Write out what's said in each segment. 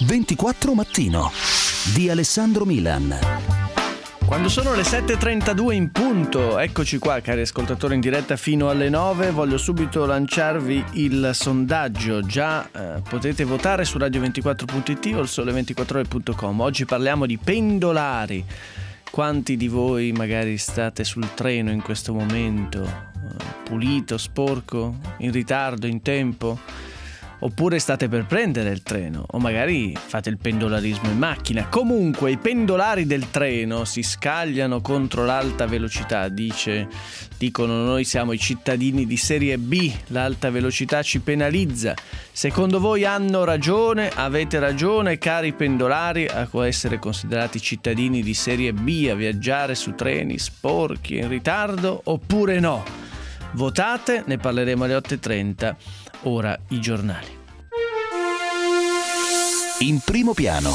24 Mattino di Alessandro Milan. Quando sono le 7.32 in punto, eccoci qua cari ascoltatori in diretta fino alle 9, voglio subito lanciarvi il sondaggio, già potete votare su radio24.it o il sole24ore.com. Oggi parliamo di pendolari. Quanti di voi magari state sul treno in questo momento, pulito, sporco, in ritardo, in tempo? Oppure state per prendere il treno, o magari fate il pendolarismo in macchina. Comunque i pendolari del treno si scagliano contro l'alta velocità, dicono noi siamo i cittadini di serie B, l'alta velocità ci penalizza. Secondo voi hanno ragione? Avete ragione cari pendolari a essere considerati cittadini di serie B, a viaggiare su treni sporchi in ritardo, oppure no? Votate, ne parleremo alle 8.30. Ora i giornali. In primo piano.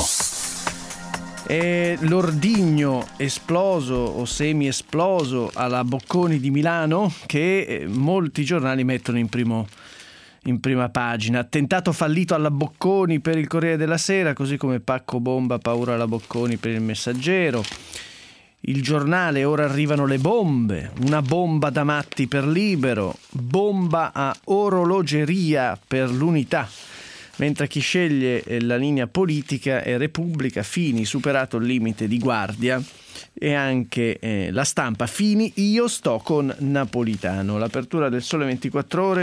È l'ordigno esploso o semi-esploso alla Bocconi di Milano che molti giornali mettono in prima pagina. Attentato fallito alla Bocconi per il Corriere della Sera, così come pacco bomba, paura alla Bocconi per il Messaggero. Il Giornale, ora arrivano le bombe, una bomba da matti per Libero, bomba a orologeria per l'Unità, mentre chi sceglie la linea politica è Repubblica, Fini, superato il limite di Guardia, e anche La Stampa, Fini, io sto con Napolitano. L'apertura del Sole 24 Ore.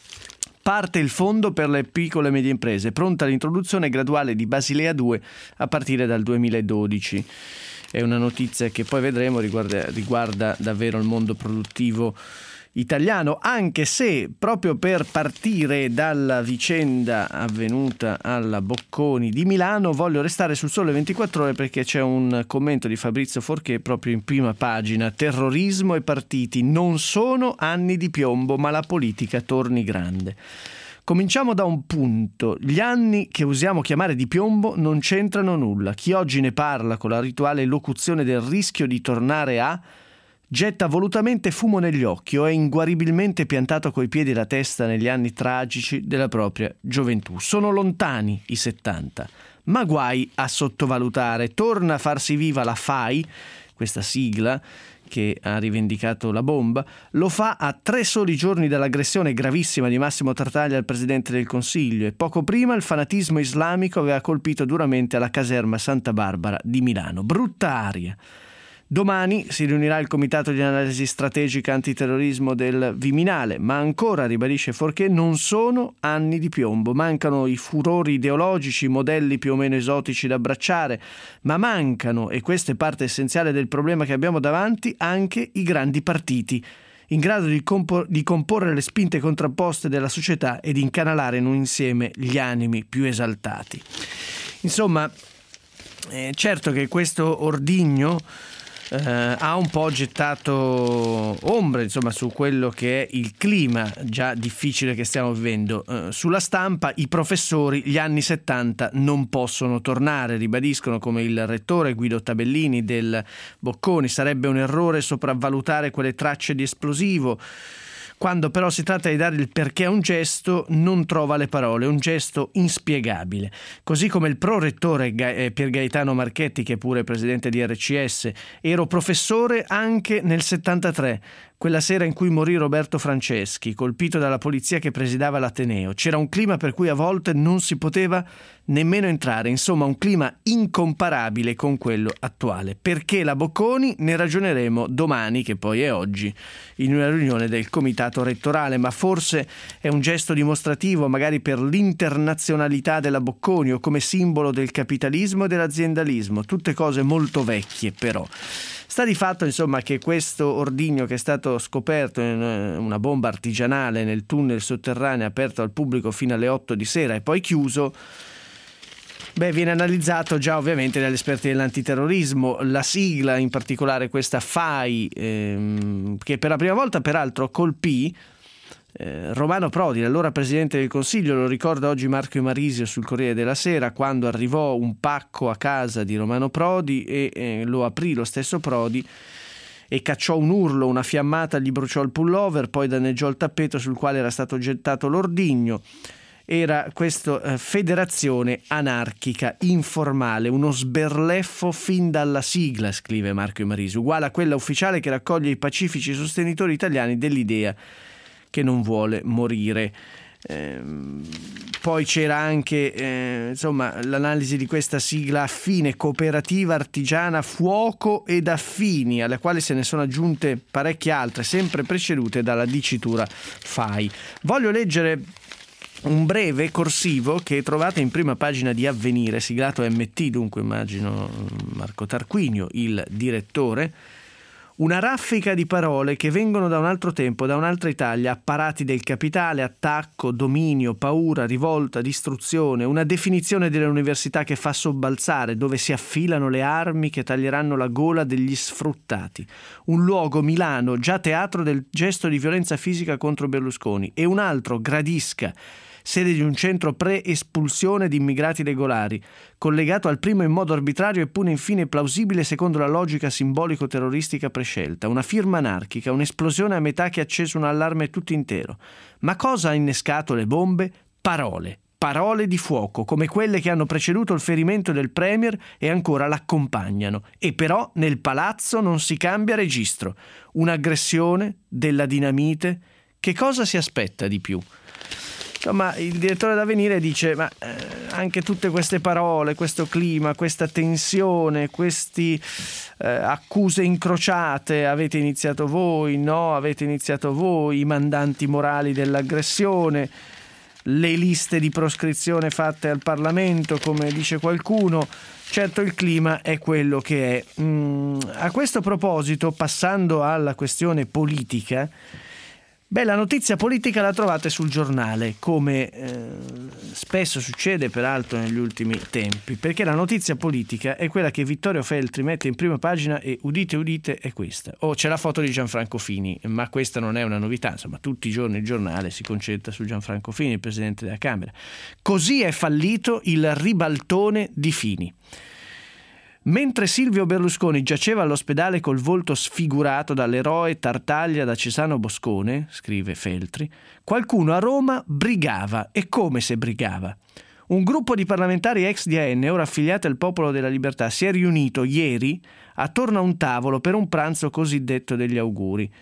Parte il fondo per le piccole e medie imprese, pronta l'introduzione graduale di Basilea 2 a partire dal 2012. È una notizia che poi vedremo riguarda davvero il mondo produttivo italiano, anche se proprio per partire dalla vicenda avvenuta alla Bocconi di Milano voglio restare sul Sole 24 Ore perché c'è un commento di Fabrizio Forché proprio in prima pagina. Terrorismo e partiti non sono anni di piombo, ma la politica torni grande. Cominciamo da un punto. Gli anni che usiamo chiamare di piombo non c'entrano nulla. Chi oggi ne parla con la rituale locuzione del rischio di tornare a getta volutamente fumo negli occhi o è inguaribilmente piantato coi piedi e la testa negli anni tragici della propria gioventù. Sono lontani i 70, ma guai a sottovalutare. Torna a farsi viva la FAI, questa sigla che ha rivendicato la bomba, lo fa a 3 soli giorni dall'aggressione gravissima di Massimo Tartaglia al Presidente del Consiglio, e poco prima il fanatismo islamico aveva colpito duramente alla caserma Santa Barbara di Milano. Brutta aria. Domani si riunirà il Comitato di Analisi Strategica Antiterrorismo del Viminale, ma ancora, ribadisce Forché, non sono anni di piombo. Mancano i furori ideologici, modelli più o meno esotici da abbracciare, ma mancano, e questa è parte essenziale del problema che abbiamo davanti, anche i grandi partiti, in grado di comporre le spinte contrapposte della società e di incanalare in un insieme gli animi più esaltati. Insomma, certo che questo ordigno ha un po' gettato ombre su quello che è il clima già difficile che stiamo vivendo. Sulla Stampa i professori gli anni 70 non possono tornare, ribadiscono come il rettore Guido Tabellini del Bocconi. Sarebbe un errore sopravvalutare quelle tracce di esplosivo. Quando però si tratta di dare il perché a un gesto non trova le parole, un gesto inspiegabile. Così come il prorettore Pier Gaetano Marchetti, che è pure presidente di RCS, ero professore anche nel 73, quella sera in cui morì Roberto Franceschi, colpito dalla polizia che presidiava l'Ateneo. C'era un clima per cui a volte non si poteva nemmeno entrare, insomma un clima incomparabile con quello attuale. Perché la Bocconi? Ne ragioneremo domani, che poi è oggi, in una riunione del comitato rettorale, ma forse è un gesto dimostrativo magari per l'internazionalità della Bocconi o come simbolo del capitalismo e dell'aziendalismo, tutte cose molto vecchie però. Sta di fatto che questo ordigno che è stato scoperto in una bomba artigianale nel tunnel sotterraneo aperto al pubblico fino alle 8 di sera e poi chiuso, viene analizzato già ovviamente dagli esperti dell'antiterrorismo. La sigla, in particolare questa FAI, che per la prima volta peraltro colpì Romano Prodi, l'allora Presidente del Consiglio. Lo ricorda oggi Marco Marisio sul Corriere della Sera, quando arrivò un pacco a casa di Romano Prodi e lo aprì lo stesso Prodi e cacciò un urlo, una fiammata gli bruciò il pullover, poi danneggiò il tappeto sul quale era stato gettato l'ordigno. era questa federazione anarchica informale, uno sberleffo fin dalla sigla, scrive Marco Imarisi, uguale a quella ufficiale che raccoglie i pacifici sostenitori italiani dell'idea che non vuole morire. Poi c'era anche l'analisi di questa sigla affine, cooperativa artigiana Fuoco ed Affini, alle quali se ne sono aggiunte parecchie altre, sempre precedute dalla dicitura FAI. Voglio leggere un breve corsivo che trovate in prima pagina di Avvenire, siglato MT, dunque immagino Marco Tarquinio, il direttore. Una raffica di parole che vengono da un altro tempo, da un'altra Italia, apparati del capitale, attacco, dominio, paura, rivolta, distruzione, una definizione delle università che fa sobbalzare, dove si affilano le armi che taglieranno la gola degli sfruttati. Un luogo, Milano, già teatro del gesto di violenza fisica contro Berlusconi, e un altro, Gradisca, sede di un centro pre-espulsione di immigrati regolari, collegato al primo in modo arbitrario eppure infine plausibile secondo la logica simbolico-terroristica prescelta. Una firma anarchica, un'esplosione a metà che ha acceso un allarme tutto intero. Ma cosa ha innescato le bombe? Parole di fuoco, come quelle che hanno preceduto il ferimento del premier e ancora l'accompagnano. E però nel palazzo non si cambia registro. Un'aggressione, della dinamite. Che cosa si aspetta di più? Insomma, il direttore d'Avvenire dice ma anche tutte queste parole, questo clima, questa tensione, queste accuse incrociate, avete iniziato voi, no, avete iniziato voi, i mandanti morali dell'aggressione, le liste di proscrizione fatte al Parlamento, come dice qualcuno. Certo, il clima è quello che è. A questo proposito, passando alla questione politica, la notizia politica la trovate sul Giornale, come spesso succede peraltro negli ultimi tempi, perché la notizia politica è quella che Vittorio Feltri mette in prima pagina e udite udite è questa. C'è la foto di Gianfranco Fini, ma questa non è una novità, insomma tutti i giorni il giornale si concentra su Gianfranco Fini, il Presidente della Camera. Così è fallito il ribaltone di Fini. Mentre Silvio Berlusconi giaceva all'ospedale col volto sfigurato dall'eroe Tartaglia da Cesano Boscone, scrive Feltri, qualcuno a Roma brigava, e come se brigava. Un gruppo di parlamentari ex DAN, ora affiliati al Popolo della Libertà, si è riunito ieri attorno a un tavolo per un pranzo cosiddetto degli auguri.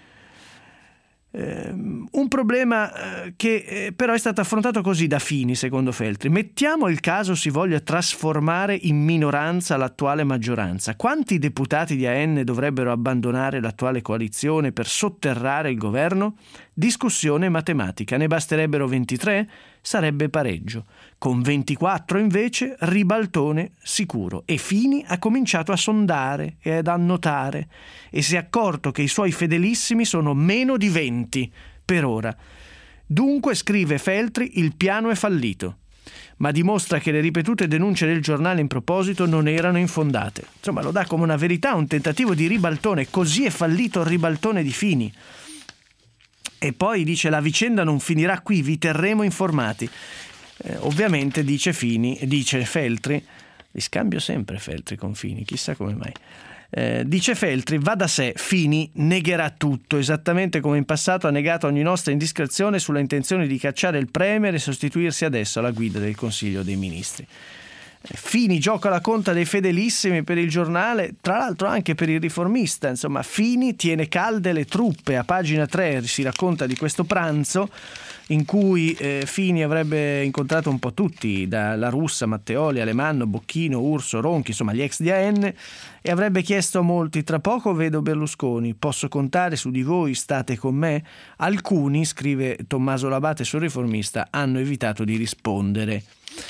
Un problema che però è stato affrontato così da Fini, secondo Feltri. Mettiamo il caso si voglia trasformare in minoranza l'attuale maggioranza. Quanti deputati di AN dovrebbero abbandonare l'attuale coalizione per sotterrare il governo? Discussione matematica. Ne basterebbero 23? Sarebbe pareggio. Con 24 invece ribaltone sicuro. E Fini ha cominciato a sondare e ad annotare e si è accorto che i suoi fedelissimi sono meno di 20 per ora. Dunque, scrive Feltri, il piano è fallito, ma dimostra che le ripetute denunce del giornale in proposito non erano infondate. Insomma, lo dà come una verità, un tentativo di ribaltone. Così è fallito il ribaltone di Fini. E poi dice: la vicenda non finirà qui, vi terremo informati. Ovviamente dice Feltri, li scambio sempre Feltri con Fini, chissà come mai. Dice Feltri, va da sé, Fini negherà tutto, esattamente come in passato ha negato ogni nostra indiscrezione sulla intenzione di cacciare il premier e sostituirsi adesso alla guida del Consiglio dei Ministri. Fini gioca la conta dei fedelissimi per il giornale, tra l'altro anche per il Riformista. Insomma, Fini tiene calde le truppe. A pagina 3 si racconta di questo pranzo in cui Fini avrebbe incontrato un po' tutti, da La Russa, Matteoli, Alemanno, Bocchino, Urso, Ronchi, insomma gli ex di AN, e avrebbe chiesto a molti: tra poco vedo Berlusconi, posso contare su di voi, state con me? Alcuni, scrive Tommaso Labate sul Riformista, hanno evitato di rispondere.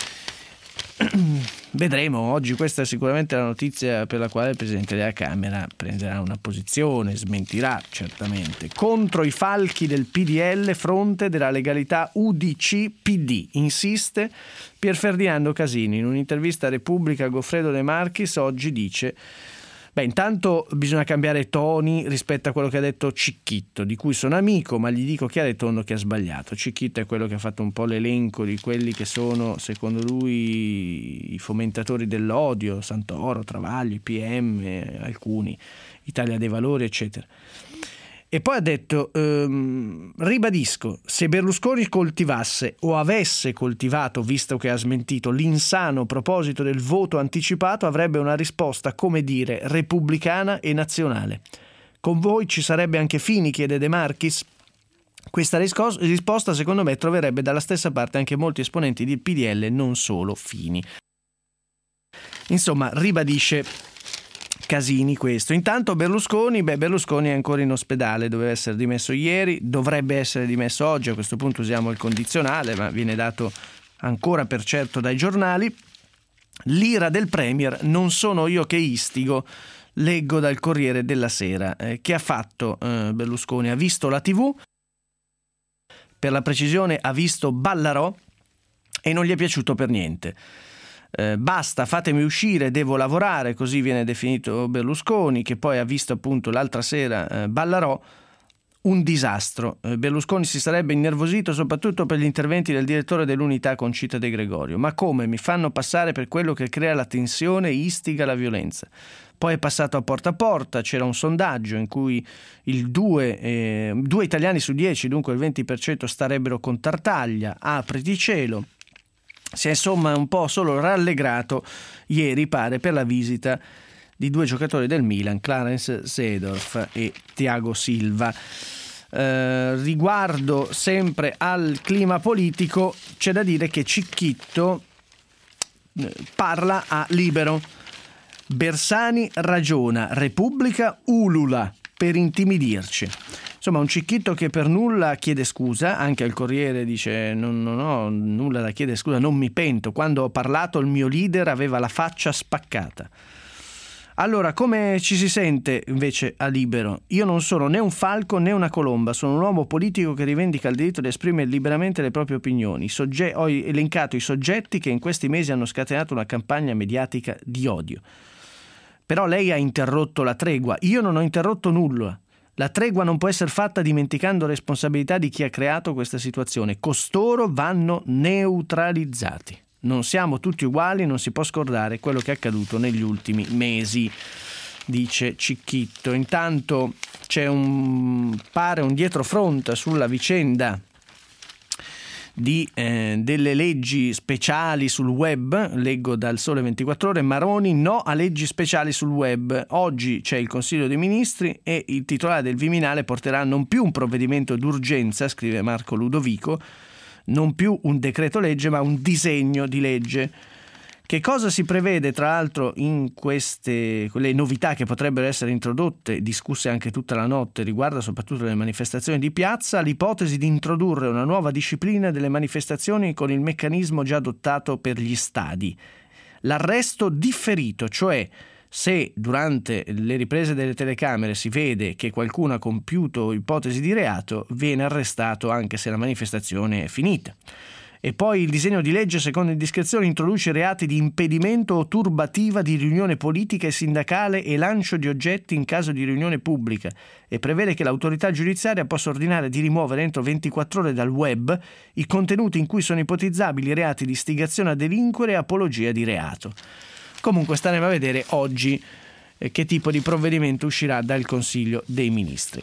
Vedremo, oggi questa è sicuramente la notizia per la quale il Presidente della Camera prenderà una posizione, smentirà certamente. Contro i falchi del PDL, fronte della legalità UDC-PD, insiste Pier Ferdinando Casini. In un'intervista a Repubblica, Goffredo De Marchis oggi dice: intanto bisogna cambiare toni rispetto a quello che ha detto Cicchitto, di cui sono amico, ma gli dico chiaro e tondo che ha sbagliato. Cicchitto è quello che ha fatto un po' l'elenco di quelli che sono, secondo lui, i fomentatori dell'odio: Santoro, Travaglio, PM, alcuni, Italia dei Valori, eccetera. E poi ha detto, ribadisco, se Berlusconi coltivasse o avesse coltivato, visto che ha smentito, l'insano proposito del voto anticipato, avrebbe una risposta, come dire, repubblicana e nazionale. Con voi ci sarebbe anche Fini, chiede De Marchis. Questa risposta, secondo me, troverebbe dalla stessa parte anche molti esponenti di PDL, non solo Fini. Insomma, ribadisce Casini questo. Intanto Berlusconi è ancora in ospedale, doveva essere dimesso ieri, dovrebbe essere dimesso oggi, a questo punto usiamo il condizionale, ma viene dato ancora per certo dai giornali. L'ira del Premier, non sono io che istigo, leggo dal Corriere della Sera. Che ha fatto Berlusconi? Ha visto la TV, per la precisione ha visto Ballarò e non gli è piaciuto per niente. Basta, fatemi uscire, devo lavorare, così viene definito Berlusconi, che poi ha visto appunto l'altra sera Ballarò. Un disastro. Berlusconi si sarebbe innervosito soprattutto per gli interventi del direttore dell'Unità Concita De Gregorio. Ma come? Mi fanno passare per quello che crea la tensione e istiga la violenza. Poi è passato a porta, c'era un sondaggio in cui due italiani su 10, dunque il 20%, starebbero con Tartaglia, apriti cielo. Si è insomma un po' solo rallegrato ieri, pare, per la visita di due giocatori del Milan, Clarence Seedorf e Thiago Silva. Riguardo sempre al clima politico, c'è da dire che Cicchitto parla a Libero. Bersani ragiona, Repubblica ulula per intimidirci. Insomma, un Cicchitto che per nulla chiede scusa, anche al Corriere dice non ho nulla da chiedere scusa, non mi pento, quando ho parlato il mio leader aveva la faccia spaccata. Allora, come ci si sente invece a Libero? Io non sono né un falco né una colomba, sono un uomo politico che rivendica il diritto di esprimere liberamente le proprie opinioni. Ho elencato i soggetti che in questi mesi hanno scatenato una campagna mediatica di odio. Però lei ha interrotto la tregua, io non ho interrotto nulla. La tregua non può essere fatta dimenticando responsabilità di chi ha creato questa situazione. Costoro vanno neutralizzati. Non siamo tutti uguali, non si può scordare quello che è accaduto negli ultimi mesi, dice Cicchitto. Intanto c'è un dietrofront sulla vicenda delle leggi speciali sul web. Leggo dal Sole 24 Ore, Maroni no a leggi speciali sul web. Oggi c'è il Consiglio dei Ministri e il titolare del Viminale porterà non più un provvedimento d'urgenza, scrive Marco Ludovico, non più un decreto legge ma un disegno di legge. Che cosa si prevede tra l'altro in quelle novità che potrebbero essere introdotte, discusse anche tutta la notte, riguarda soprattutto le manifestazioni di piazza, l'ipotesi di introdurre una nuova disciplina delle manifestazioni con il meccanismo già adottato per gli stadi. L'arresto differito, cioè se durante le riprese delle telecamere si vede che qualcuno ha compiuto ipotesi di reato, viene arrestato anche se la manifestazione è finita. E poi il disegno di legge, secondo indiscrezione, introduce reati di impedimento o turbativa di riunione politica e sindacale e lancio di oggetti in caso di riunione pubblica e prevede che l'autorità giudiziaria possa ordinare di rimuovere entro 24 ore dal web i contenuti in cui sono ipotizzabili reati di istigazione a delinquere e apologia di reato. Comunque staremo a vedere oggi che tipo di provvedimento uscirà dal Consiglio dei Ministri.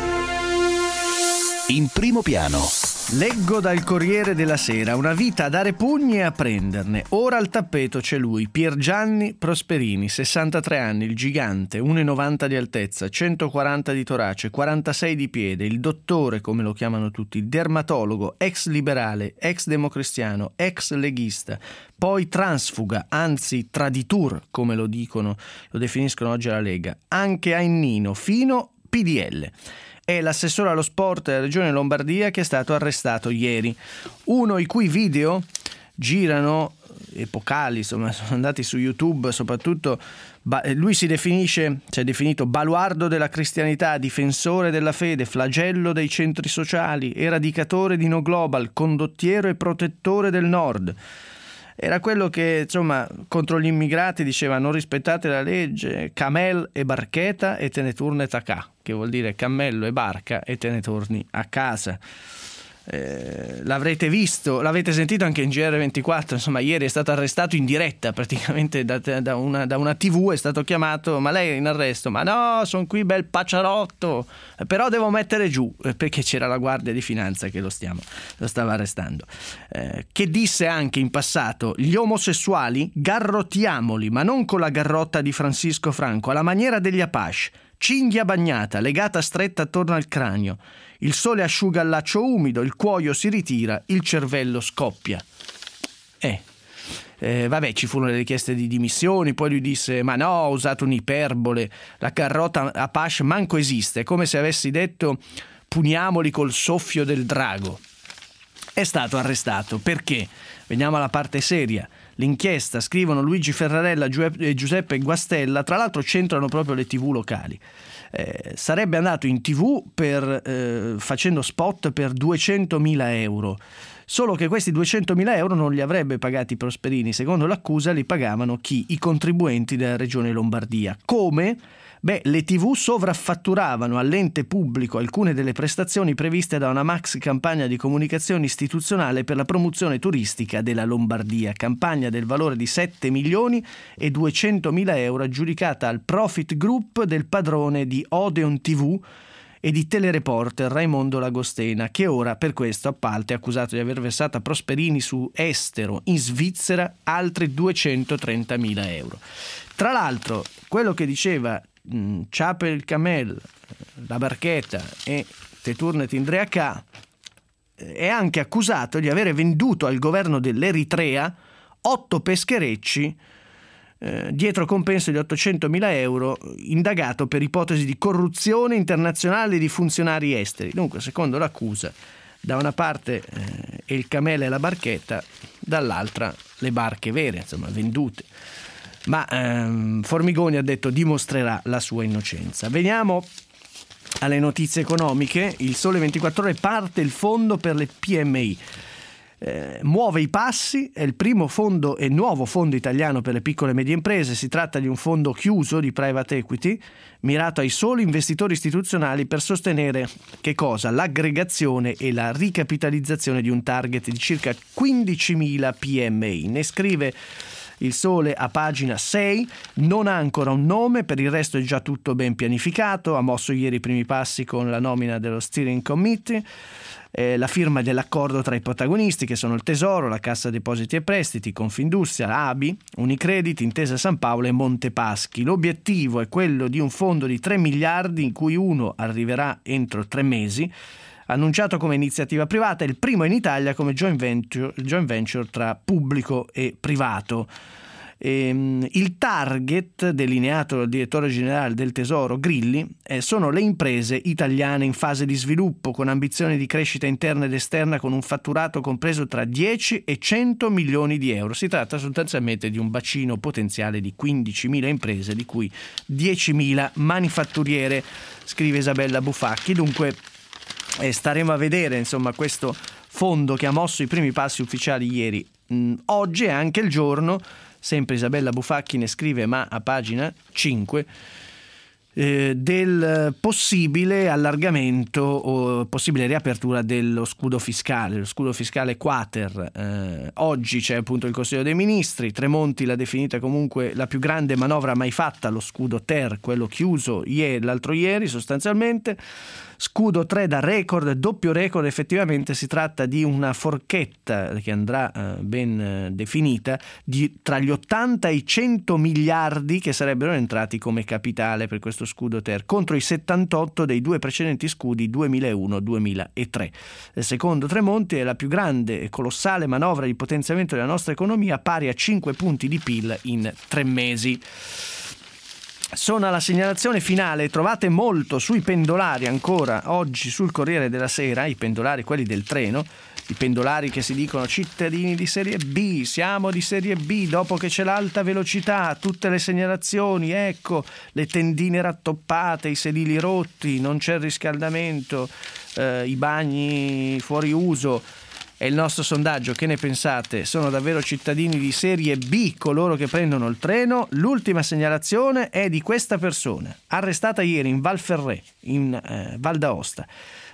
In primo piano. Leggo dal Corriere della Sera, una vita a dare pugni e a prenderne. Ora al tappeto c'è lui, Piergianni Prosperini, 63 anni, il gigante, 1,90 di altezza, 140 di torace, 46 di piede, il dottore, come lo chiamano tutti, il dermatologo, ex liberale, ex democristiano, ex leghista, poi transfuga, anzi traditur, come lo definiscono oggi alla Lega, anche Ainnino, fino PDL. È l'assessore allo sport della regione Lombardia che è stato arrestato ieri. Uno i cui video girano epocali, insomma, sono andati su YouTube, soprattutto lui si è definito baluardo della cristianità, difensore della fede, flagello dei centri sociali, eradicatore di No Global, condottiero e protettore del Nord. Era quello che, insomma, contro gli immigrati diceva non rispettate la legge, camel e barcheta e te ne turne tacà, che vuol dire cammello e barca e te ne torni a casa. L'avrete visto, l'avete sentito anche in GR24, insomma ieri è stato arrestato in diretta praticamente da una TV, è stato chiamato: ma lei è in arresto? Ma no, sono qui bel pacciarotto, però devo mettere giù, perché c'era la Guardia di Finanza che lo stava arrestando, che disse anche in passato: gli omosessuali garrottiamoli, ma non con la garrotta di Francisco Franco, alla maniera degli Apache, cinghia bagnata, legata stretta attorno al cranio. Il sole asciuga il laccio umido, il cuoio si ritira, il cervello scoppia. Vabbè, ci furono le richieste di dimissioni, poi lui disse: ma no, ho usato un'iperbole, la carrota Apache manco esiste, è come se avessi detto puniamoli col soffio del drago. È stato arrestato perché? Veniamo alla parte seria. L'inchiesta, scrivono Luigi Ferrarella e Giuseppe Guastella, tra l'altro c'entrano proprio le TV locali. Sarebbe andato in TV facendo spot per 200.000 euro. Solo che questi 200.000 euro non li avrebbe pagati Prosperini. Secondo l'accusa li pagavano chi? I contribuenti della regione Lombardia. Come? Le TV sovraffatturavano all'ente pubblico alcune delle prestazioni previste da una maxi campagna di comunicazione istituzionale per la promozione turistica della Lombardia, campagna del valore di 7.200.000 euro aggiudicata al Profit Group del padrone di Odeon TV e di Telereporter Raimondo Lagostena, che ora per questo appalto è accusato di aver versato a Prosperini su estero in Svizzera altri 230.000 euro. Tra l'altro, quello che diceva Ciape il Camel, la Barchetta e Teturnet Indreacà è anche accusato di avere venduto al governo dell'Eritrea 8 pescherecci dietro compenso di 800.000 euro, indagato per ipotesi di corruzione internazionale di funzionari esteri. Dunque, secondo l'accusa, da una parte il Camel e la Barchetta, dall'altra le barche vere, insomma, vendute. Ma Formigoni ha detto dimostrerà la sua innocenza. Veniamo alle notizie economiche. Il Sole 24 Ore, parte il fondo per le PMI. Muove i passi, è il primo fondo e nuovo fondo italiano per le piccole e medie imprese. Si tratta di un fondo chiuso di private equity mirato ai soli investitori istituzionali per sostenere che cosa? L'aggregazione e la ricapitalizzazione di un target di circa 15.000 PMI. Ne scrive Il Sole a pagina 6, non ha ancora un nome, per il resto è già tutto ben pianificato, ha mosso ieri i primi passi con la nomina dello Steering Committee, la firma dell'accordo tra i protagonisti che sono il Tesoro, la Cassa Depositi e Prestiti, Confindustria, la ABI, Unicredit, Intesa San Paolo e Montepaschi. L'obiettivo è quello di un fondo di 3 miliardi in cui uno arriverà entro 3 mesi, annunciato come iniziativa privata, è il primo in Italia come joint venture tra pubblico e privato. Il target delineato dal direttore generale del Tesoro Grilli sono le imprese italiane in fase di sviluppo con ambizioni di crescita interna ed esterna, con un fatturato compreso tra 10 e 100 milioni di euro. Si tratta sostanzialmente di un bacino potenziale di 15.000 imprese, di cui 10.000 manifatturiere, scrive Isabella Bufacchi. Dunque staremo a vedere, insomma, questo fondo che ha mosso i primi passi ufficiali ieri. Oggi è anche il giorno, sempre Isabella Bufacchi ne scrive, ma a pagina 5, del possibile allargamento o possibile riapertura dello scudo fiscale, lo scudo fiscale quater. Oggi c'è appunto il Consiglio dei Ministri, Tremonti l'ha definita comunque la più grande manovra mai fatta, lo scudo ter, quello chiuso l'altro ieri sostanzialmente. Scudo 3 da record, doppio record, effettivamente si tratta di una forchetta che andrà ben definita tra gli 80 e i 100 miliardi che sarebbero entrati come capitale per questo scudo ter, contro i 78 dei due precedenti scudi 2001-2003. Secondo Tremonti è la più grande e colossale manovra di potenziamento della nostra economia, pari a 5 punti di PIL in 3 mesi. Sono alla segnalazione finale, trovate molto sui pendolari ancora oggi sul Corriere della Sera, i pendolari, quelli del treno, i pendolari che si dicono cittadini di serie B, siamo di serie B, dopo che c'è l'alta velocità, tutte le segnalazioni, ecco, le tendine rattoppate, i sedili rotti, non c'è il riscaldamento, i bagni fuori uso. È il nostro sondaggio, che ne pensate? Sono davvero cittadini di serie B coloro che prendono il treno? L'ultima segnalazione è di questa persona, arrestata ieri in Val Ferré, in Val d'Aosta.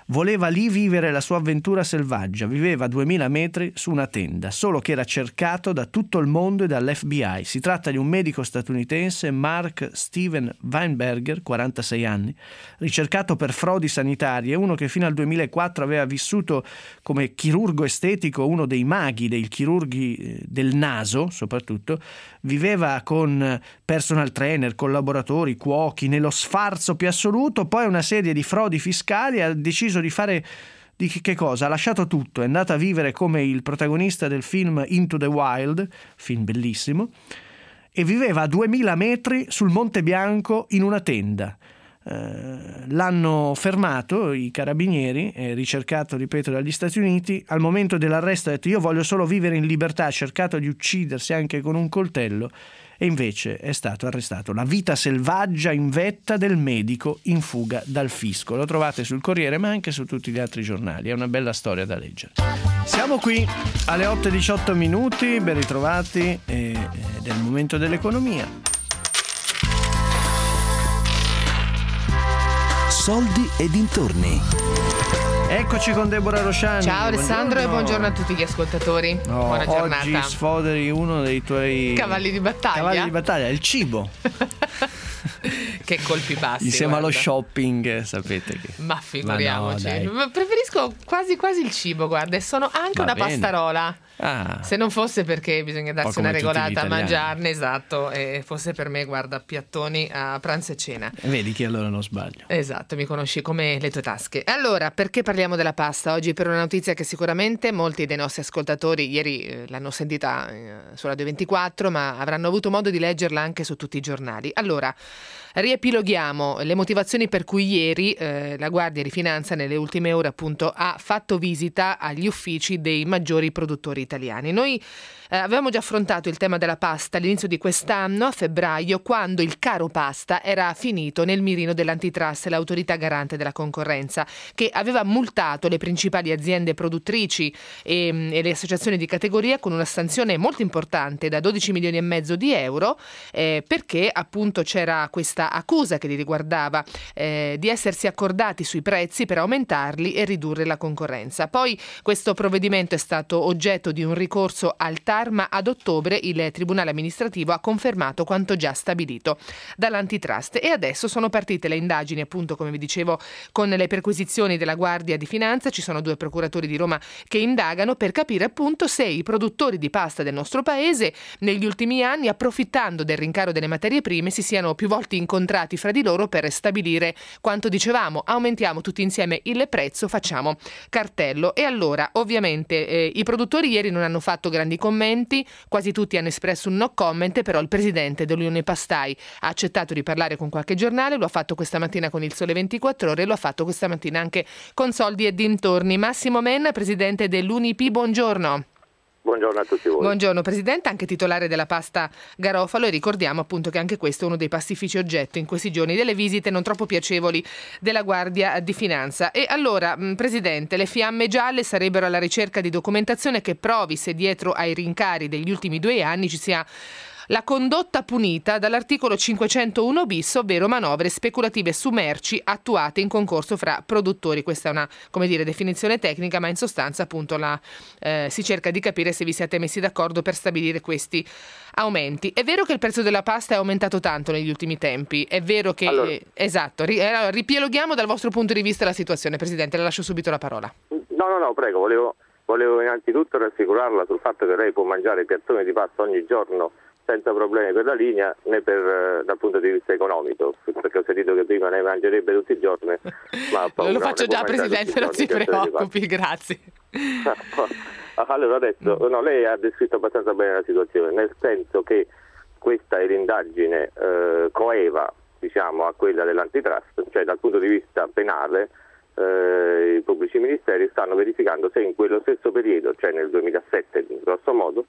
voleva lì vivere la sua avventura selvaggia, viveva a 2000 metri su una tenda, solo che era cercato da tutto il mondo e dall'FBI. Si tratta di un medico statunitense, Mark Steven Weinberger, 46 anni, ricercato per frodi sanitarie, uno che fino al 2004 aveva vissuto come chirurgo estetico, uno dei maghi, dei chirurghi del naso soprattutto, viveva con personal trainer, collaboratori, cuochi, nello sfarzo più assoluto, poi una serie di frodi fiscali, ha deciso di fare che cosa? Ha lasciato tutto, è andato a vivere come il protagonista del film Into the Wild, film bellissimo, e viveva a 2000 metri sul Monte Bianco in una tenda. L'hanno fermato i carabinieri, ricercato, ripeto, dagli Stati Uniti. Al momento dell'arresto ha detto: io voglio solo vivere in libertà, ha cercato di uccidersi anche con un coltello, e invece è stato arrestato. La vita selvaggia in vetta del medico in fuga dal fisco. Lo trovate sul Corriere ma anche su tutti gli altri giornali, è una bella storia da leggere. Siamo qui alle 8:18, ben ritrovati, ed è il momento dell'economia. Soldi e dintorni. Eccoci con Deborah Rosciani. Ciao Alessandro e buongiorno a tutti gli ascoltatori. Buona giornata. Oggi sfoderi uno dei tuoi cavalli di battaglia. Cavalli di battaglia, il cibo. Che colpi bassi. Insieme allo shopping, sapete che. Ma figuriamoci. Ma preferisco quasi il cibo, guarda, e sono anche una pastarola. Se non fosse perché bisogna darsi una regolata a mangiarne, esatto, e fosse per me, guarda, piattoni a pranzo e cena. Vedi che allora non sbaglio. Esatto, mi conosci come le tue tasche. Allora, perché parliamo della pasta oggi? Per una notizia che sicuramente molti dei nostri ascoltatori ieri l'hanno sentita su Radio 24, ma avranno avuto modo di leggerla anche su tutti i giornali. Allora, riepiloghiamo le motivazioni per cui ieri la Guardia di Finanza nelle ultime ore appunto ha fatto visita agli uffici dei maggiori produttori italiani. Noi avevamo già affrontato il tema della pasta all'inizio di quest'anno, a febbraio, quando il caro pasta era finito nel mirino dell'Antitrust, l'autorità garante della concorrenza, che aveva multato le principali aziende produttrici e le associazioni di categoria con una sanzione molto importante da 12 milioni e mezzo di euro, perché appunto c'era questa accusa che li riguardava di essersi accordati sui prezzi per aumentarli e ridurre la concorrenza. Poi questo provvedimento è stato oggetto di un ricorso al TAR, ma ad ottobre il Tribunale amministrativo ha confermato quanto già stabilito dall'Antitrust, e adesso sono partite le indagini, appunto, come vi dicevo, con le perquisizioni della Guardia di Finanza. Ci sono 2 procuratori di Roma che indagano per capire appunto se i produttori di pasta del nostro paese negli ultimi anni, approfittando del rincaro delle materie prime, si siano più volte incontrati fra di loro per stabilire quanto dicevamo: aumentiamo tutti insieme il prezzo, facciamo cartello. E allora ovviamente i produttori ieri non hanno fatto grandi commenti, quasi tutti hanno espresso un no comment, però il presidente dell'Unione Pastai ha accettato di parlare con qualche giornale, lo ha fatto questa mattina con il Sole 24 Ore, lo ha fatto questa mattina anche con Soldi e dintorni. Massimo Menna, presidente dell'UNIP, buongiorno. Buongiorno a tutti voi. Buongiorno Presidente, anche titolare della pasta Garofalo, e ricordiamo appunto che anche questo è uno dei pastifici oggetto in questi giorni delle visite non troppo piacevoli della Guardia di Finanza. E allora, Presidente, le fiamme gialle sarebbero alla ricerca di documentazione che provi se dietro ai rincari degli ultimi 2 anni ci sia la condotta punita dall'articolo 501 bis, ovvero manovre speculative su merci attuate in concorso fra produttori. Questa è una, come dire, definizione tecnica, ma in sostanza appunto si cerca di capire se vi siete messi d'accordo per stabilire questi aumenti. È vero che il prezzo della pasta è aumentato tanto negli ultimi tempi, è vero che esatto, ripieloghiamo dal vostro punto di vista la situazione. Presidente, le lascio subito la parola. No, prego, volevo innanzitutto rassicurarla sul fatto che lei può mangiare piattoni di pasta ogni giorno senza problemi per la linea né dal punto di vista economico, perché ho sentito che prima ne mangerebbe tutti i giorni. Ma lo faccio già, Presidente, non si preoccupi, grazie. Allora adesso, lei ha descritto abbastanza bene la situazione, nel senso che questa è l'indagine coeva, diciamo, a quella dell'Antitrust, cioè dal punto di vista penale i pubblici ministeri stanno verificando se in quello stesso periodo, cioè nel 2007 grosso modo,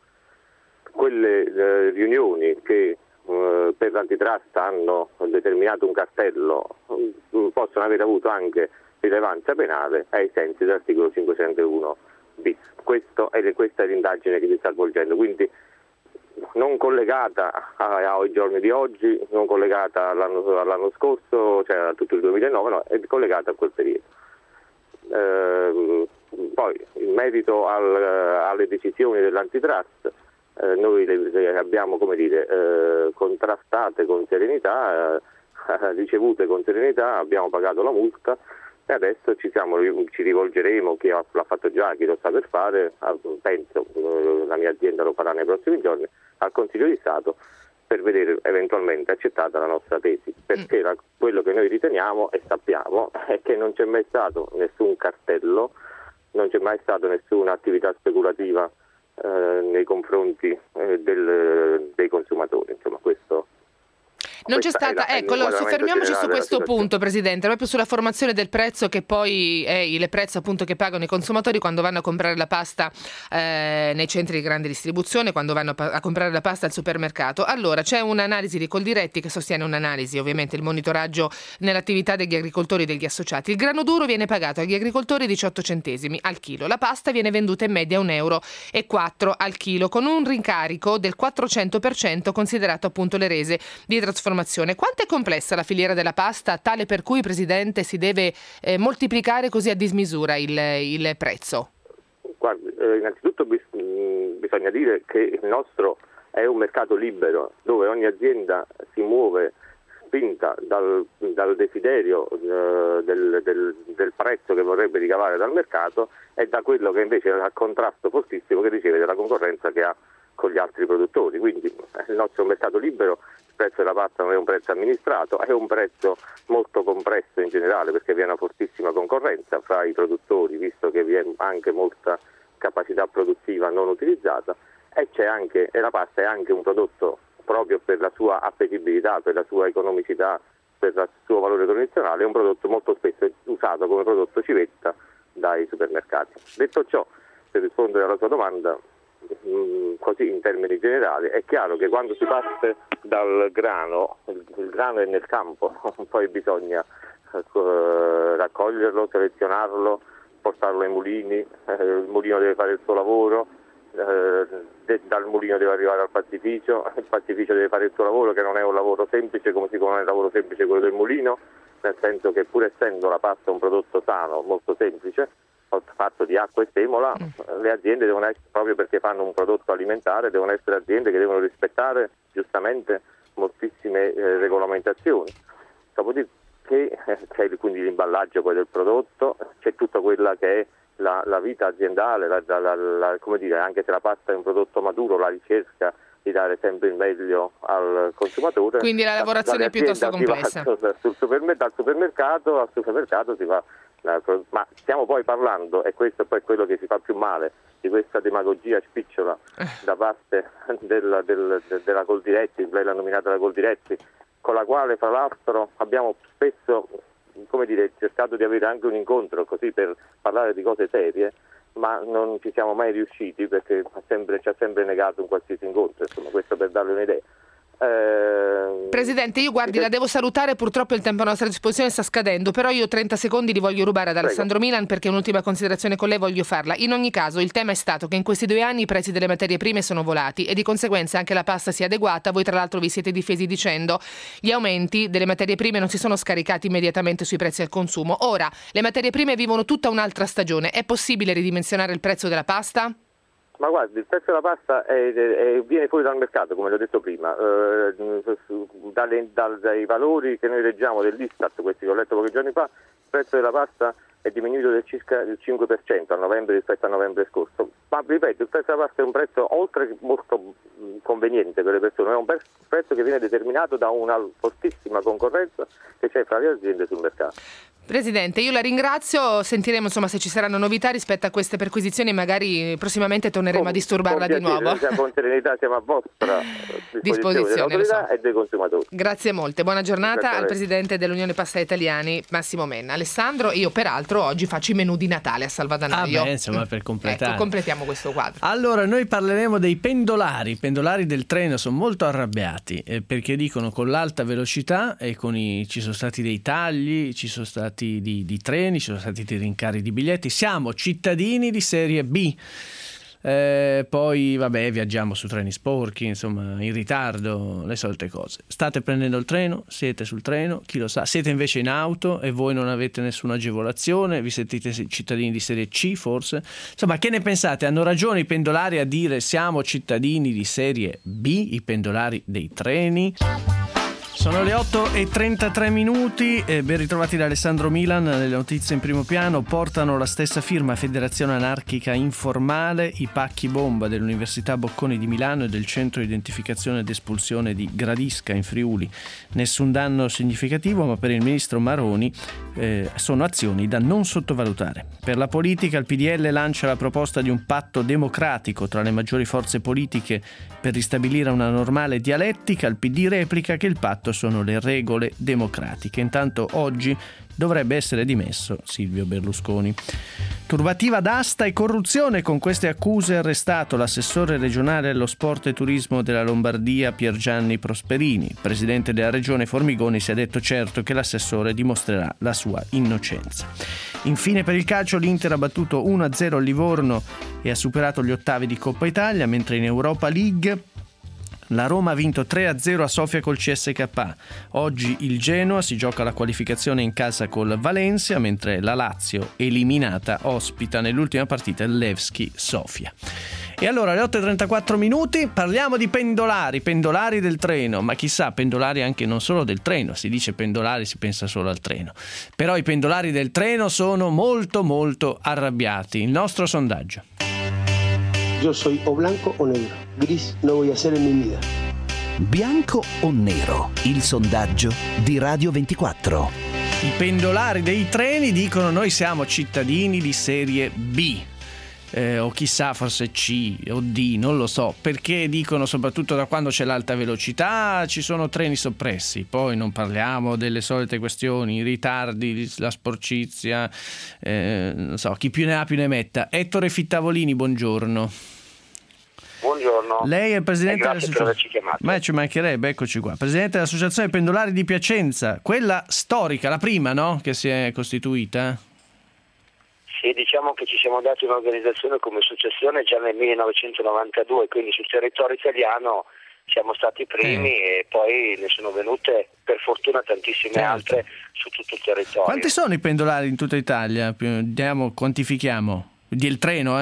quelle riunioni che per l'Antitrust hanno determinato un cartello possono aver avuto anche rilevanza penale ai sensi dell'articolo 501 bis. Questa è l'indagine che si sta svolgendo, quindi non collegata ai giorni di oggi, non collegata all'anno scorso, cioè a tutto il 2009, no, è collegata a quel periodo. Poi in merito alle decisioni dell'antitrust, noi le abbiamo, come dire, contrastate con serenità, ricevute con serenità, abbiamo pagato la multa e adesso ci rivolgeremo, chi l'ha fatto già, chi lo sta per fare, penso la mia azienda lo farà nei prossimi giorni, al Consiglio di Stato per vedere eventualmente accettata la nostra tesi, perché quello che noi riteniamo e sappiamo è che non c'è mai stato nessun cartello, non c'è mai stata nessuna attività speculativa nei confronti dei consumatori, insomma questo. Non c'è stata, ecco, allora soffermiamoci su questo punto, Presidente, proprio sulla formazione del prezzo, che poi è il prezzo appunto che pagano i consumatori quando vanno a comprare la pasta nei centri di grande distribuzione, quando vanno a comprare la pasta al supermercato. Allora c'è un'analisi di Coldiretti che sostiene un'analisi, ovviamente il monitoraggio nell'attività degli agricoltori e degli associati. Il grano duro viene pagato agli agricoltori 18 centesimi al chilo, la pasta viene venduta in media €1,04 al chilo, con un rincarico del 400% considerato appunto le rese di trasformazione. Quanto è complessa la filiera della pasta, tale per cui, Presidente, si deve moltiplicare così a dismisura il prezzo? Guardi, innanzitutto bisogna dire che il nostro è un mercato libero, dove ogni azienda si muove spinta dal desiderio del prezzo che vorrebbe ricavare dal mercato e da quello che invece è il contrasto fortissimo che riceve dalla concorrenza che ha con gli altri produttori. Quindi il nostro mercato libero, il prezzo della pasta non è un prezzo amministrato, è un prezzo molto compresso in generale, perché vi è una fortissima concorrenza fra i produttori, visto che vi è anche molta capacità produttiva non utilizzata, e la pasta è anche un prodotto, proprio per la sua appetibilità, per la sua economicità, per il suo valore nutrizionale, è un prodotto molto spesso usato come prodotto civetta dai supermercati. Detto ciò, per rispondere alla sua domanda, così in termini generali, è chiaro che quando si parte dal grano, il grano è nel campo, poi bisogna raccoglierlo, selezionarlo, portarlo ai mulini, il mulino deve fare il suo lavoro, dal mulino deve arrivare al pastificio, il pastificio deve fare il suo lavoro, che non è un lavoro semplice, come non è un lavoro semplice quello del mulino, nel senso che pur essendo la pasta un prodotto sano, molto semplice, fatto di acqua e semola, le aziende devono essere, proprio perché fanno un prodotto alimentare, devono essere aziende che devono rispettare giustamente moltissime regolamentazioni. Dopodiché c'è quindi l'imballaggio poi del prodotto, c'è tutta quella che è la vita aziendale, come dire, anche se la pasta è un prodotto maturo, la ricerca di dare sempre il meglio al consumatore. Quindi la lavorazione è piuttosto complessa. Dal supermercato al supermercato si va. Ma stiamo poi parlando, e questo è poi quello che si fa più male, di questa demagogia spicciola da parte della Coldiretti, lei l'ha nominata la Coldiretti, con la quale fra l'altro abbiamo spesso, come dire, cercato di avere anche un incontro così per parlare di cose serie, ma non ci siamo mai riusciti perché ci ha sempre negato un qualsiasi incontro, insomma, questo per darle un'idea. Presidente, io guardi, la devo salutare, purtroppo il tempo a nostra disposizione sta scadendo, però io 30 secondi li voglio rubare ad Alessandro Milan, perché un'ultima considerazione con lei voglio farla. In ogni caso il tema è stato che in questi 2 anni i prezzi delle materie prime sono volati e di conseguenza anche la pasta si è adeguata. Voi tra l'altro vi siete difesi dicendo gli aumenti delle materie prime non si sono scaricati immediatamente sui prezzi al consumo. Ora le materie prime vivono tutta un'altra stagione, è possibile ridimensionare il prezzo della pasta? Ma guardi, il prezzo della pasta viene fuori dal mercato, come l'ho detto prima, dai valori che noi leggiamo dell'Istat, questi che ho letto pochi giorni fa, il prezzo della pasta è diminuito del circa il 5% a novembre rispetto a novembre scorso. Ma ripeto, il prezzo della pasta è un prezzo oltre che molto conveniente per le persone, è un prezzo che viene determinato da una fortissima concorrenza che c'è fra le aziende sul mercato. Presidente, io la ringrazio, sentiremo insomma se ci saranno novità rispetto a queste perquisizioni, magari prossimamente torneremo a disturbarla di nuovo. Con serenità siamo a vostra disposizione dell'autorità e dei consumatori. Grazie molte, buona giornata al Presidente dell'Unione Pasta Italiani Massimo Menna. Alessandro, io peraltro oggi faccio i menù di Natale a Salvadanaio. Insomma, per completare. Ecco, completiamo questo quadro. Allora, noi parleremo dei pendolari. I pendolari del treno sono molto arrabbiati perché dicono con l'alta velocità e ci sono stati dei tagli, ci sono stati di treni, ci sono stati dei rincari di biglietti, siamo cittadini di serie B. Poi vabbè, viaggiamo su treni sporchi, insomma, in ritardo, le solite cose. State prendendo il treno, siete sul treno, chi lo sa, siete invece in auto e voi non avete nessuna agevolazione, vi sentite cittadini di serie C forse. Insomma, che ne pensate? Hanno ragione i pendolari a dire siamo cittadini di serie B, i pendolari dei treni? Sono le 8:33, ben ritrovati da Alessandro Milan. Le notizie in primo piano portano la stessa firma Federazione Anarchica Informale, i pacchi bomba dell'Università Bocconi di Milano e del Centro Identificazione ed Espulsione di Gradisca in Friuli. Nessun danno significativo, ma per il ministro Maroni sono azioni da non sottovalutare. Per la politica, il PDL lancia la proposta di un patto democratico tra le maggiori forze politiche per ristabilire una normale dialettica. Il PD replica che il patto sono le regole democratiche. Intanto oggi dovrebbe essere dimesso Silvio Berlusconi. Turbativa d'asta e corruzione, con queste accuse arrestato l'assessore regionale allo sport e turismo della Lombardia Piergianni Prosperini. Il presidente della regione Formigoni si è detto certo che l'assessore dimostrerà la sua innocenza. Infine per il calcio l'Inter ha battuto 1-0 al Livorno e ha superato gli ottavi di Coppa Italia, mentre in Europa League la Roma ha vinto 3-0 a Sofia col CSKA. Oggi il Genoa si gioca la qualificazione in casa col Valencia, mentre la Lazio, eliminata, ospita nell'ultima partita il Levski Sofia. E allora alle 8:34 parliamo di pendolari del treno, ma chissà, pendolari anche non solo del treno, si dice pendolari, si pensa solo al treno. Però i pendolari del treno sono molto molto arrabbiati. Il nostro sondaggio. Yo soy o blanco o negro. Gris no voy a ser en mi vida. Bianco o nero? Il sondaggio di Radio 24. I pendolari dei treni dicono noi siamo cittadini di serie B. O chissà, forse C o D, non lo so, perché dicono soprattutto da quando c'è l'alta velocità ci sono treni soppressi. Poi non parliamo delle solite questioni, i ritardi, la sporcizia, non so, chi più ne ha più ne metta. Ettore Fittavolini, buongiorno. Buongiorno. Lei è il presidente grazie per averci chiamato. Ma ci mancherebbe, eccoci qua. Presidente dell'Associazione Pendolari di Piacenza, quella storica, la prima, no? Che si è costituita? Sì, diciamo che ci siamo dati un'organizzazione come associazione già nel 1992, quindi sul territorio italiano siamo stati i primi e poi ne sono venute per fortuna tantissime altre su tutto il territorio. Quanti sono i pendolari in tutta Italia? Quantifichiamo. Del treno,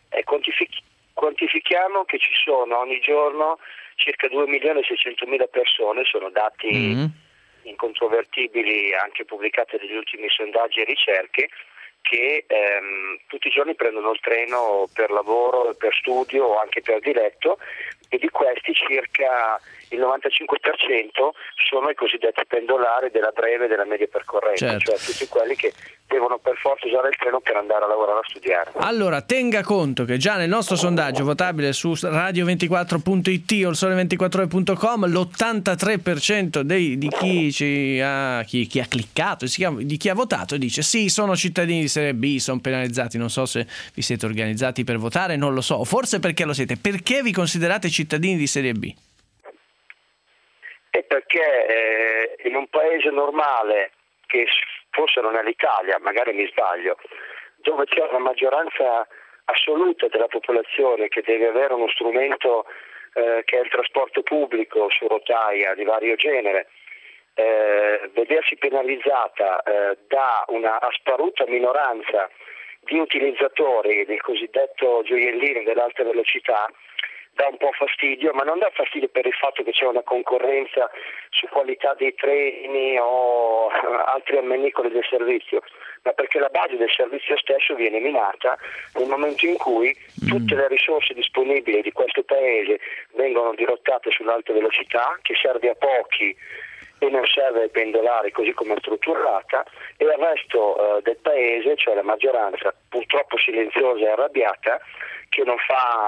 Quantifichiamo che ci sono ogni giorno circa 2.600.000 persone, sono dati incontrovertibili anche pubblicati negli ultimi sondaggi e ricerche, che tutti i giorni prendono il treno per lavoro, per studio o anche per diletto, e di questi circa il 95% sono i cosiddetti pendolari della breve e della media percorrenza, cioè tutti quelli che devono per forza usare il treno per andare a lavorare o a studiare. Allora, tenga conto che già nel nostro sondaggio votabile su radio24.it o il sole24ore.com l'83% di chi ha cliccato, di chi ha votato dice sì, sono cittadini di serie B, sono penalizzati. Non so se vi siete organizzati per votare, non lo so, forse perché lo siete. Perché vi considerate cittadini di serie B? E perché in un paese normale, che forse non è l'Italia, magari mi sbaglio, dove c'è una maggioranza assoluta della popolazione che deve avere uno strumento che è il trasporto pubblico su rotaia di vario genere, vedersi penalizzata da una asparuta minoranza di utilizzatori del cosiddetto gioiellino dell'alta velocità dà un po' fastidio, ma non dà fastidio per il fatto che c'è una concorrenza su qualità dei treni o altri ammennicoli del servizio, ma perché la base del servizio stesso viene minata nel momento in cui tutte le risorse disponibili di questo paese vengono dirottate sull'alta velocità, che serve a pochi e non serve ai pendolari così come è strutturata, e il resto del paese, cioè la maggioranza purtroppo silenziosa e arrabbiata, che non fa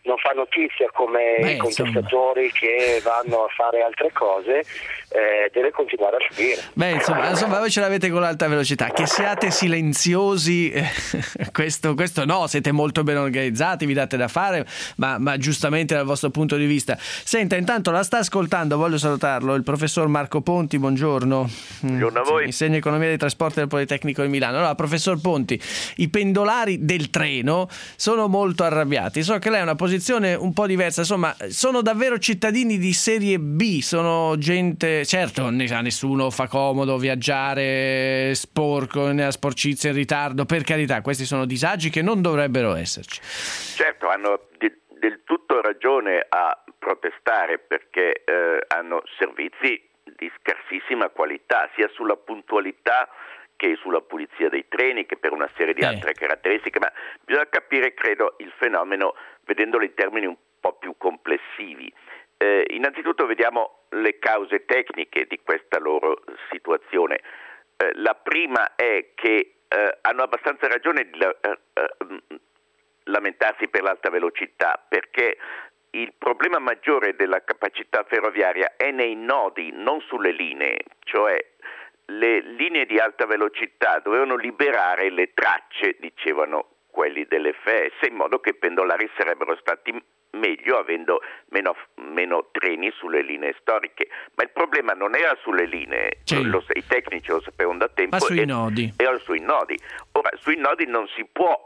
non fa notizia come i contestatori che vanno a fare altre cose, deve continuare a subire. Insomma, voi ce l'avete con l'alta velocità. Che siate silenziosi, questo no, siete molto ben organizzati, vi date da fare, ma giustamente dal vostro punto di vista. Senta, intanto la sta ascoltando, voglio salutarlo, il professor Marco Ponti, buongiorno. Buongiorno a voi. Insegna economia dei trasporti del Politecnico di Milano. Allora, professor Ponti, i pendolari del treno sono molto arrabbiati. So che lei ha una posizione un po' diversa, insomma, sono davvero cittadini di serie B, sono gente, certo, nessuno fa comodo viaggiare sporco, ne ha sporcizia in ritardo, per carità, questi sono disagi che non dovrebbero esserci. Certo, hanno del tutto ragione a protestare, perché hanno servizi di scarsissima qualità, sia sulla puntualità che sulla pulizia dei treni, che per una serie di altre caratteristiche, ma bisogna capire, credo, il fenomeno vedendolo in termini un po' più complessivi. Innanzitutto vediamo le cause tecniche di questa loro situazione. La prima è che hanno abbastanza ragione di lamentarsi per l'alta velocità, perché il problema maggiore della capacità ferroviaria è nei nodi, non sulle linee, cioè le linee di alta velocità dovevano liberare le tracce, dicevano quelli dell'FS, in modo che i pendolari sarebbero stati meglio avendo meno treni sulle linee storiche, ma il problema non era sulle linee, i tecnici lo sapevano da tempo, ma sui nodi. Era sui nodi. Ora, sui nodi non si può,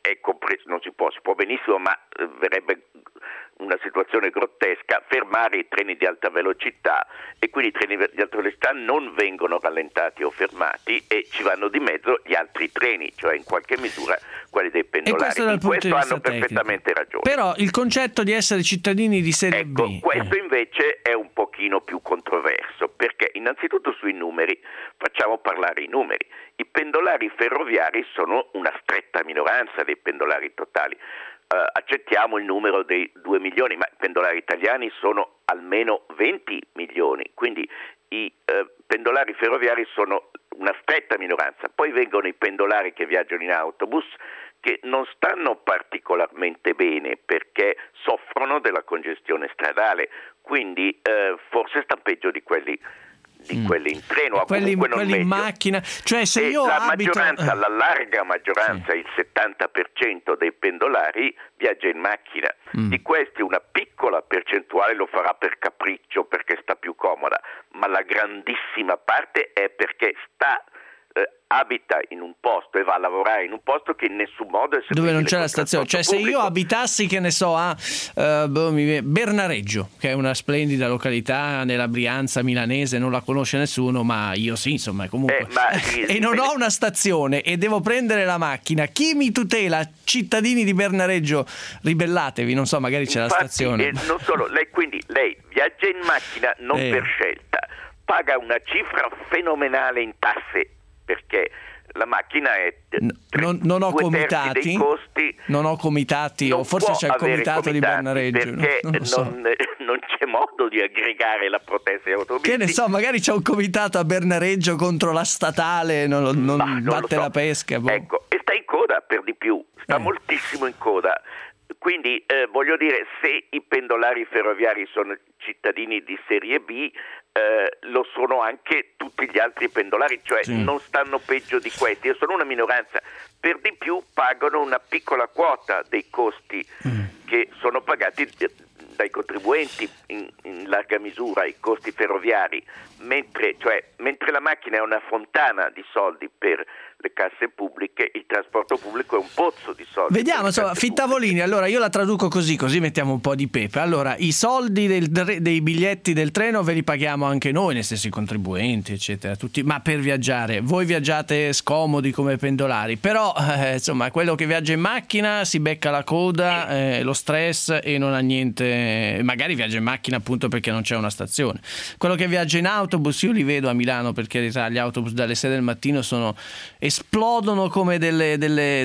si può benissimo, ma verrebbe una situazione grottesca, fermare i treni di alta velocità, e quindi i treni di alta velocità non vengono rallentati o fermati e ci vanno di mezzo gli altri treni, cioè in qualche misura quelli dei pendolari. In questo hanno perfettamente ragione. Però il concetto di essere cittadini di serie B... Questo invece è un pochino più controverso, perché innanzitutto sui numeri, facciamo parlare i numeri. I pendolari ferroviari sono una stretta minoranza dei pendolari totali. Accettiamo il numero dei 2 milioni, ma i pendolari italiani sono almeno 20 milioni, quindi i pendolari ferroviari sono una stretta minoranza. Poi vengono i pendolari che viaggiano in autobus, che non stanno particolarmente bene perché soffrono della congestione stradale, quindi forse sta peggio di quelli in treno, quelli in macchina, cioè se io la larga maggioranza, il 70% dei pendolari viaggia in macchina. Di questi una piccola percentuale lo farà per capriccio, perché sta più comoda, ma la grandissima parte è perché abita in un posto e va a lavorare in un posto che in nessun modo è dove non c'è la stazione. Cioè se io abitassi, che ne so, a Bernareggio, che è una splendida località nella Brianza milanese, non la conosce nessuno, ma io sì, insomma, comunque e non ho una stazione e devo prendere la macchina, chi mi tutela? Cittadini di Bernareggio, ribellatevi, non so, magari c'è la stazione. Non solo, lei viaggia in macchina non per scelta, paga una cifra fenomenale in tasse, perché la macchina è non ho comitati dei costi. Non ho comitati, o forse c'è il comitato di Bernareggio, perché non c'è modo di aggregare la protesta di automobilisti. Che ne so, magari c'è un comitato a Bernareggio contro la statale, non batte la pesca. Ecco, e sta in coda per di più, sta moltissimo in coda. Quindi voglio dire, se i pendolari ferroviari sono cittadini di serie B, lo sono anche tutti gli altri pendolari, cioè non stanno peggio di questi, e sono una minoranza. Per di più pagano una piccola quota dei costi che sono pagati dai contribuenti in larga misura, i costi ferroviari, mentre la macchina è una fontana di soldi per le casse pubbliche, il trasporto pubblico è un pozzo di soldi. Vediamo, insomma, Fittavolini, allora io la traduco così mettiamo un po' di pepe. Allora, i soldi dei biglietti del treno ve li paghiamo anche noi, nel senso i contribuenti, eccetera, tutti, ma per viaggiare. Voi viaggiate scomodi come pendolari, però insomma, quello che viaggia in macchina si becca la coda, lo stress e non ha niente, magari viaggia in macchina appunto perché non c'è una stazione. Quello che viaggia in autobus, io li vedo a Milano, perché gli autobus dalle 6 del mattino esplodono come delle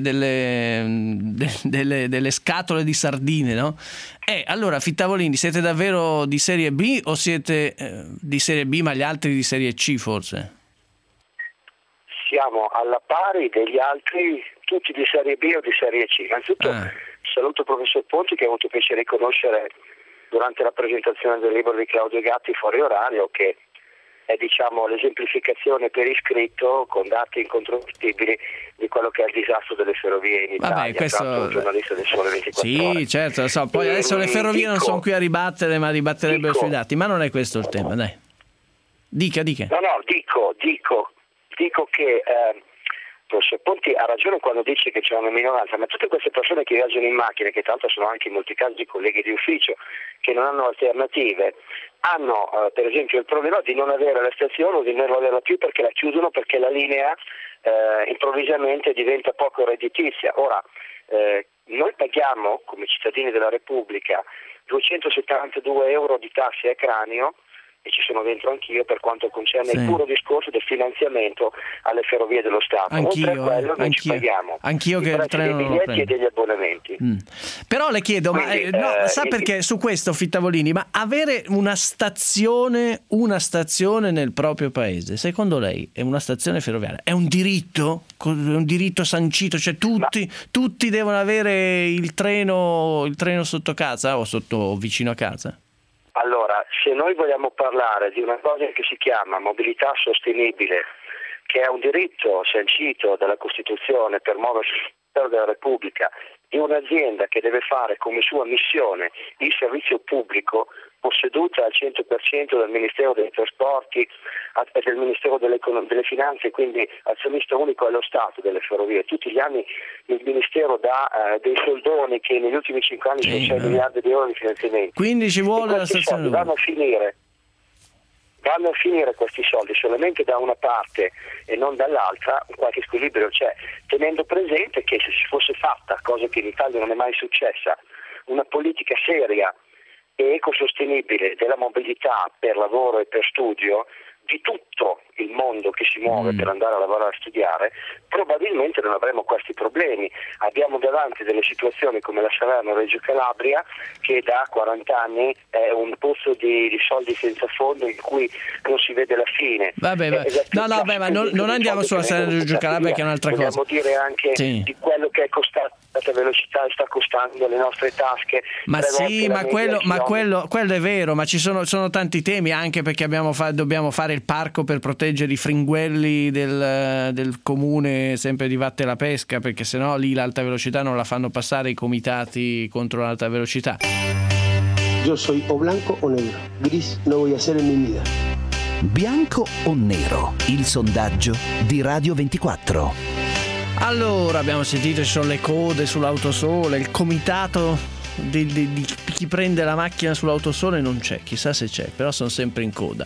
scatole di sardine, no? Allora, Fittavolini, siete davvero di serie B o siete di serie B ma gli altri di serie C forse? Siamo alla pari degli altri, tutti di serie B o di serie C. Innanzitutto saluto il professor Ponti, che ho avuto piacere di conoscere durante la presentazione del libro di Claudio Gatti, Fuori Orario, che è l'esemplificazione per iscritto con dati incontrovertibili di quello che è il disastro delle ferrovie in Italia. Vabbè, questo un giornalista del Sole 24 Ore. Sì, certo, lo so. Poi adesso le ferrovie non sono qui a ribattere, ma ribatterebbero sui dati, ma non è questo il tema, dai. Dica. No, dico che professor Ponti ha ragione quando dice che c'è una minoranza, ma tutte queste persone che viaggiano in macchina, che tra l'altro sono anche in molti casi colleghi di ufficio, che non hanno alternative, hanno per esempio il problema di non avere la stazione o di non averla più perché la chiudono, perché la linea improvvisamente diventa poco redditizia. Ora, noi paghiamo come cittadini della Repubblica 272 euro di tasse a cranio, e ci sono dentro anch'io per quanto concerne il puro discorso del finanziamento alle ferrovie dello Stato. Oltre a quello noi ci paghiamo anch'io che il treno dei biglietti e degli abbonamenti. Però le chiedo, quindi, sa perché su questo Fittavolini, ma avere una stazione nel proprio paese, secondo lei è una stazione ferroviaria? È un diritto? È un diritto sancito? Cioè tutti devono avere il treno sotto casa o vicino a casa? Allora, se noi vogliamo parlare di una cosa che si chiama mobilità sostenibile, che è un diritto sancito dalla Costituzione per muoversi della Repubblica, di un'azienda che deve fare come sua missione il servizio pubblico, posseduta al 100% dal Ministero dei Trasporti e del Ministero delle Finanze, quindi azionista unico è lo Stato delle ferrovie. Tutti gli anni il Ministero dà dei soldoni che negli ultimi 5 anni sono 6 miliardi di euro di finanziamenti. Quindi ci vuole la stazione. Vanno a finire questi soldi solamente da una parte e non dall'altra, qualche squilibrio c'è, tenendo presente che se si fosse fatta, cosa che in Italia non è mai successa, una politica seria e ecosostenibile della mobilità per lavoro e per studio di tutto il mondo che si muove per andare a lavorare e studiare, probabilmente non avremo questi problemi. Abbiamo davanti delle situazioni come la Salerno-Reggio Calabria, che da 40 anni è un pozzo di soldi senza fondo in cui non si vede la fine. Vabbè. Ma non andiamo sulla Salerno-Reggio Calabria, che è un'altra cosa. Vogliamo dire anche di quello che è costato la velocità e sta costando alle nostre tasche. Ma sì, ma quello è vero, ma ci sono tanti temi, anche perché dobbiamo fare il parco per proteggere i fringuelli del comune sempre di Vatte la Pesca, perché sennò lì l'alta velocità non la fanno passare i comitati contro l'alta velocità. Yo soy o blanco o negro, gris no voy a hacer en mi vida. Bianco o nero? Il sondaggio di Radio 24. Allora, abbiamo sentito, ci sono le code sull'autosole, il comitato di chi prende la macchina sull'autosole non c'è, chissà se c'è, però sono sempre in coda.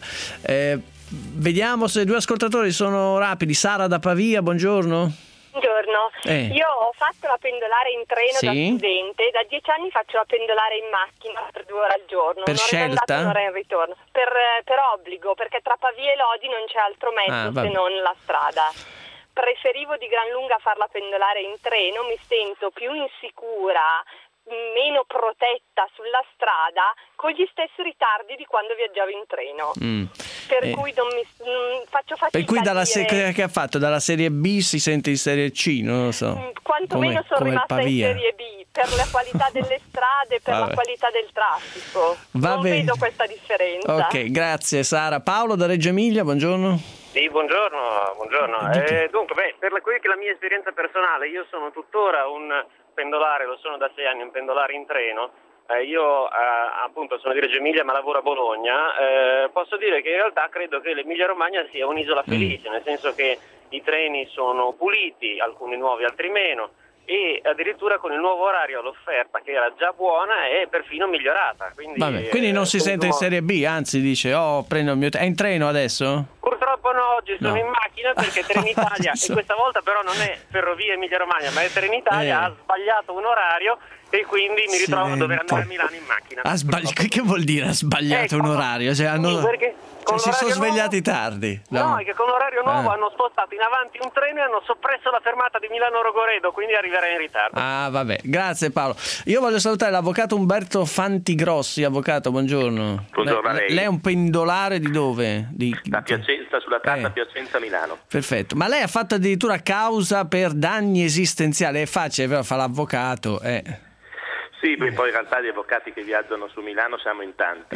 Vediamo se 2 ascoltatori sono rapidi. Sara da Pavia, buongiorno. Buongiorno, io ho fatto la pendolare in treno da studente, da 10 anni faccio la pendolare in macchina per 2 ore al giorno, per scelta? Un'ora in ritorno, per obbligo, perché tra Pavia e Lodi non c'è altro mezzo se non la strada. Preferivo di gran lunga farla pendolare in treno, mi sento più insicura, meno protetta sulla strada, con gli stessi ritardi di quando viaggiavo in treno. Per cui non faccio fatica. Per cui che ha fatto? Dalla serie B si sente in serie C, non lo so. Quantomeno sono rimasta in serie B per la qualità delle strade, per la qualità del traffico. Vedo questa differenza. Ok, grazie Sara. Paolo da Reggio Emilia, buongiorno. Sì, buongiorno. Dunque, per quella che è la mia esperienza personale, io sono tuttora un pendolare, lo sono da 6 anni, un pendolare in treno. Io appunto sono di Reggio Emilia ma lavoro a Bologna. Posso dire che in realtà credo che l'Emilia Romagna sia un'isola felice, nel senso che i treni sono puliti, alcuni nuovi, altri meno, e addirittura con il nuovo orario l'offerta, che era già buona, è perfino migliorata. Quindi non si sente in serie B, anzi dice prendo il mio è in treno adesso? Purtroppo no, oggi sono in macchina perché Trenitalia, e questa volta però non è Ferrovie Emilia Romagna ma è Trenitalia, ha sbagliato un orario e quindi mi ritrovo a dover andare a Milano in macchina. Che vuol dire ha sbagliato un orario? Cioè, si sono svegliati tardi. No, è che con l'orario nuovo hanno spostato in avanti un treno e hanno soppresso la fermata di Milano Rogoredo, quindi arriverei in ritardo. Vabbè, grazie Paolo. Io voglio salutare l'avvocato Umberto Fantigrossi. Avvocato, buongiorno. Buongiorno a lei. Lei è un pendolare di dove? Da Piacenza, sulla tratta Piacenza-Milano. Perfetto, ma lei ha fatto addirittura causa per danni esistenziali. È facile però fa l'avvocato, Sì, poi in realtà gli avvocati che viaggiano su Milano siamo in tanti.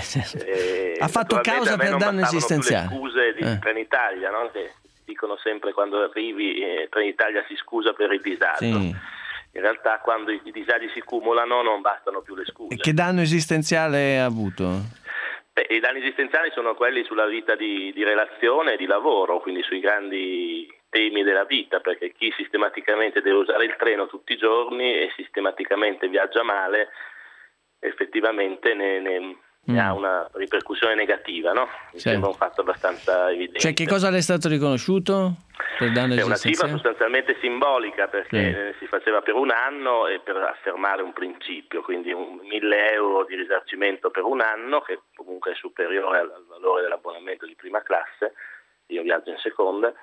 Ha fatto causa per danno esistenziale. Le scuse di Trenitalia, no? Che dicono sempre quando arrivi Trenitalia si scusa per il disagio. Sì. In realtà quando i disagi si cumulano non bastano più le scuse. E che danno esistenziale ha avuto? I danni esistenziali sono quelli sulla vita di relazione e di lavoro, quindi sui grandi temi della vita, perché chi sistematicamente deve usare il treno tutti i giorni e sistematicamente viaggia male, effettivamente ne ha una ripercussione negativa, no? Mi sembra un fatto abbastanza evidente. Cioè, che cosa le è stato riconosciuto per danno esistenziale? È una cifra sostanzialmente simbolica, perché si faceva per un anno e per affermare un principio, quindi 1.000 euro di risarcimento per un anno, che comunque è superiore al valore dell'abbonamento di prima classe. Io viaggio in seconda,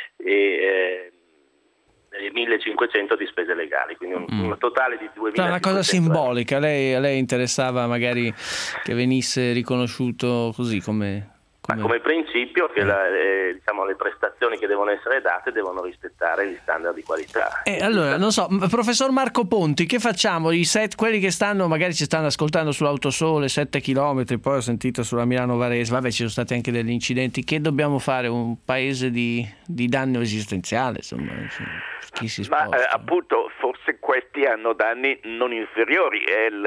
e 1.500 di spese legali, quindi un totale di 2.000. Cioè, una cosa simbolica, a lei interessava magari che venisse riconosciuto così come principio che le prestazioni che devono essere date devono rispettare gli standard di qualità. Allora, non so, professor Marco Ponti, che facciamo? Quelli che magari ci stanno ascoltando sull'Autosole, 7 chilometri, poi ho sentito sulla Milano-Varese, ci sono stati anche degli incidenti, che dobbiamo fare? Un paese di danno esistenziale, insomma? Chi si sposta? Appunto, forse questi hanno danni non inferiori,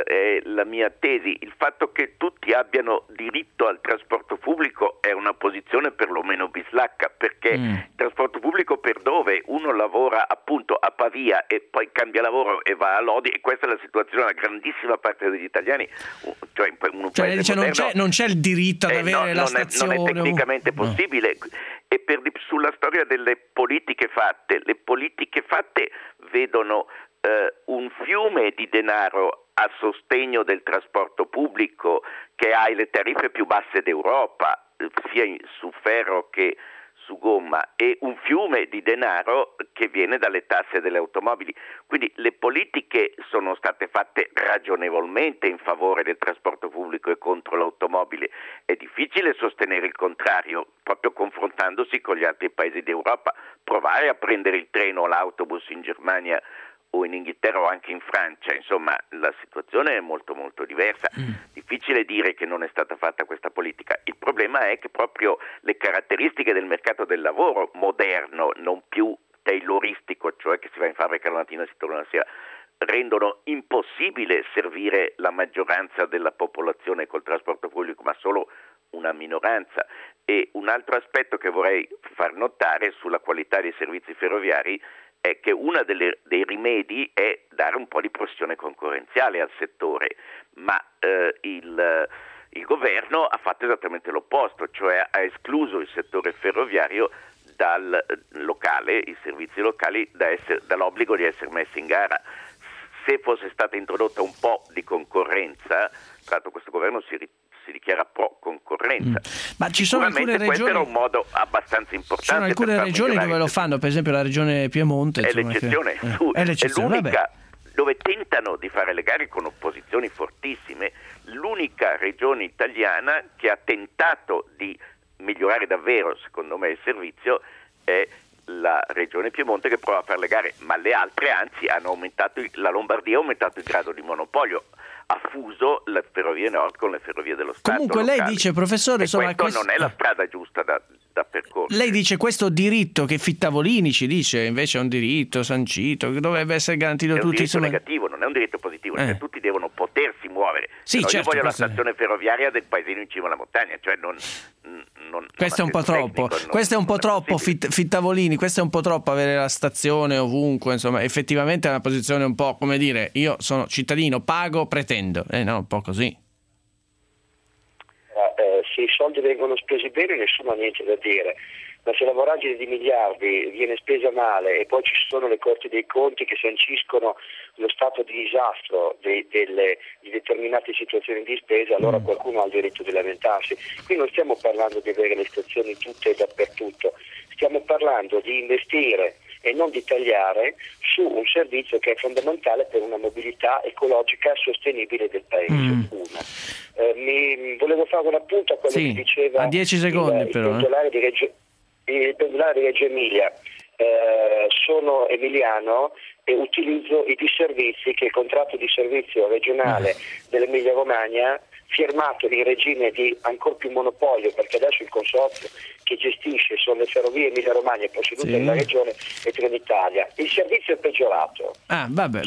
è la mia tesi. Il fatto che tutti abbiano diritto al trasporto pubblico è una posizione perlomeno bislacca, perché il trasporto pubblico per dove uno lavora appunto a Pavia e poi cambia lavoro e va a Lodi, e questa è la situazione della grandissima parte degli italiani, cioè in un paese dice, moderno, non c'è il diritto ad avere la stazione. Non è tecnicamente possibile. E sulla storia delle politiche fatte, le politiche fatte vedono un fiume di denaro a sostegno del trasporto pubblico che ha le tariffe più basse d'Europa, sia su ferro che su gomma, e un fiume di denaro che viene dalle tasse delle automobili. Quindi le politiche sono state fatte ragionevolmente in favore del trasporto pubblico e contro l'automobile. È difficile sostenere il contrario, proprio confrontandosi con gli altri paesi d'Europa. Provare a prendere il treno o l'autobus in Germania o in Inghilterra o anche in Francia, insomma la situazione è molto molto diversa. Difficile dire che non è stata fatta questa politica. Il problema è che proprio le caratteristiche del mercato del lavoro moderno, non più tayloristico, cioè che si va in fabbrica la mattina e si torna la sera, rendono impossibile servire la maggioranza della popolazione col trasporto pubblico, ma solo una minoranza. E un altro aspetto che vorrei far notare sulla qualità dei servizi ferroviari è che uno dei rimedi è dare un po' di pressione concorrenziale al settore, ma il governo ha fatto esattamente l'opposto, cioè ha escluso il settore ferroviario dal locale, i servizi locali dall'obbligo di essere messi in gara. Se fosse stata introdotta un po' di concorrenza, tra l'altro questo governo si dichiara pro concorrenza. Ma ci sono alcune regioni, questo era un modo abbastanza importante. Ci sono alcune regioni dove lo fanno, per esempio la regione Piemonte. È l'eccezione, è l'unica dove tentano di fare le gare con opposizioni fortissime. L'unica regione italiana che ha tentato di migliorare davvero, secondo me, il servizio è la regione Piemonte, che prova a fare le gare, ma le altre anzi hanno aumentato, la Lombardia ha aumentato il grado di monopolio, ha fuso le ferrovie nord con le ferrovie dello Stato. Comunque locali. Lei dice, professore, insomma, questo non è la strada giusta da percorrere. Lei dice questo diritto che Fittavolini ci dice invece è un diritto sancito che dovrebbe essere garantito a tutti. È un diritto negativo, non è un diritto positivo, cioè tutti devono potersi muovere. Sì, certo, io voglio la stazione ferroviaria del paesino in cima alla montagna, cioè non questo è un po' troppo. Questo è un po' troppo, Fittavolini, questo è un po' troppo avere la stazione ovunque, insomma, effettivamente è una posizione un po' come dire io sono cittadino, pago, pretendo. No, un po' così. Se i soldi vengono spesi bene nessuno ha niente da dire, ma se la voragine di miliardi viene spesa male e poi ci sono le corti dei conti che sanciscono lo stato di disastro di determinate situazioni di spesa, allora qualcuno ha il diritto di lamentarsi. Qui non stiamo parlando di avere le stazioni tutte e dappertutto, stiamo parlando di investire e non di tagliare su un servizio che è fondamentale per una mobilità ecologica sostenibile del paese. Mi volevo fare un appunto a quello che diceva a 10 secondi il pendolare di Reggio Emilia. Sono emiliano e utilizzo i disservizi che il contratto di servizio regionale dell'Emilia Romagna, firmato in regime di ancor più monopolio, perché adesso il consorzio che gestisce sono le Ferrovie Emilia Romagna possedute dalla regione e Trenitalia. Il servizio è peggiorato. Vabbè.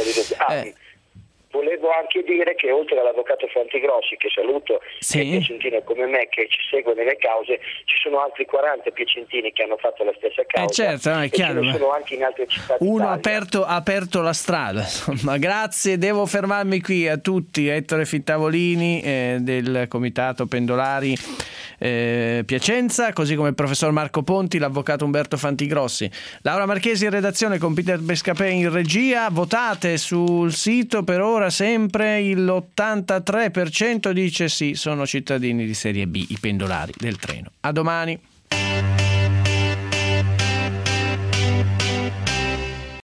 Volevo anche dire che oltre all'avvocato Fantigrossi, che saluto, e piacentino come me che ci segue nelle cause, ci sono altri 40 piacentini che hanno fatto la stessa causa. Certo, è chiaro. Ce ne sono anche in altre città Uno ha d'Italia. aperto la strada. Insomma, grazie, devo fermarmi qui a tutti. Ettore Fintavolini del Comitato Pendolari Piacenza, così come il professor Marco Ponti, l'avvocato Umberto Fantigrossi. Laura Marchesi in redazione con Peter Bescapè in regia. Votate sul sito, per ora sempre il 83% dice sì, sono cittadini di serie B i pendolari del treno. A domani.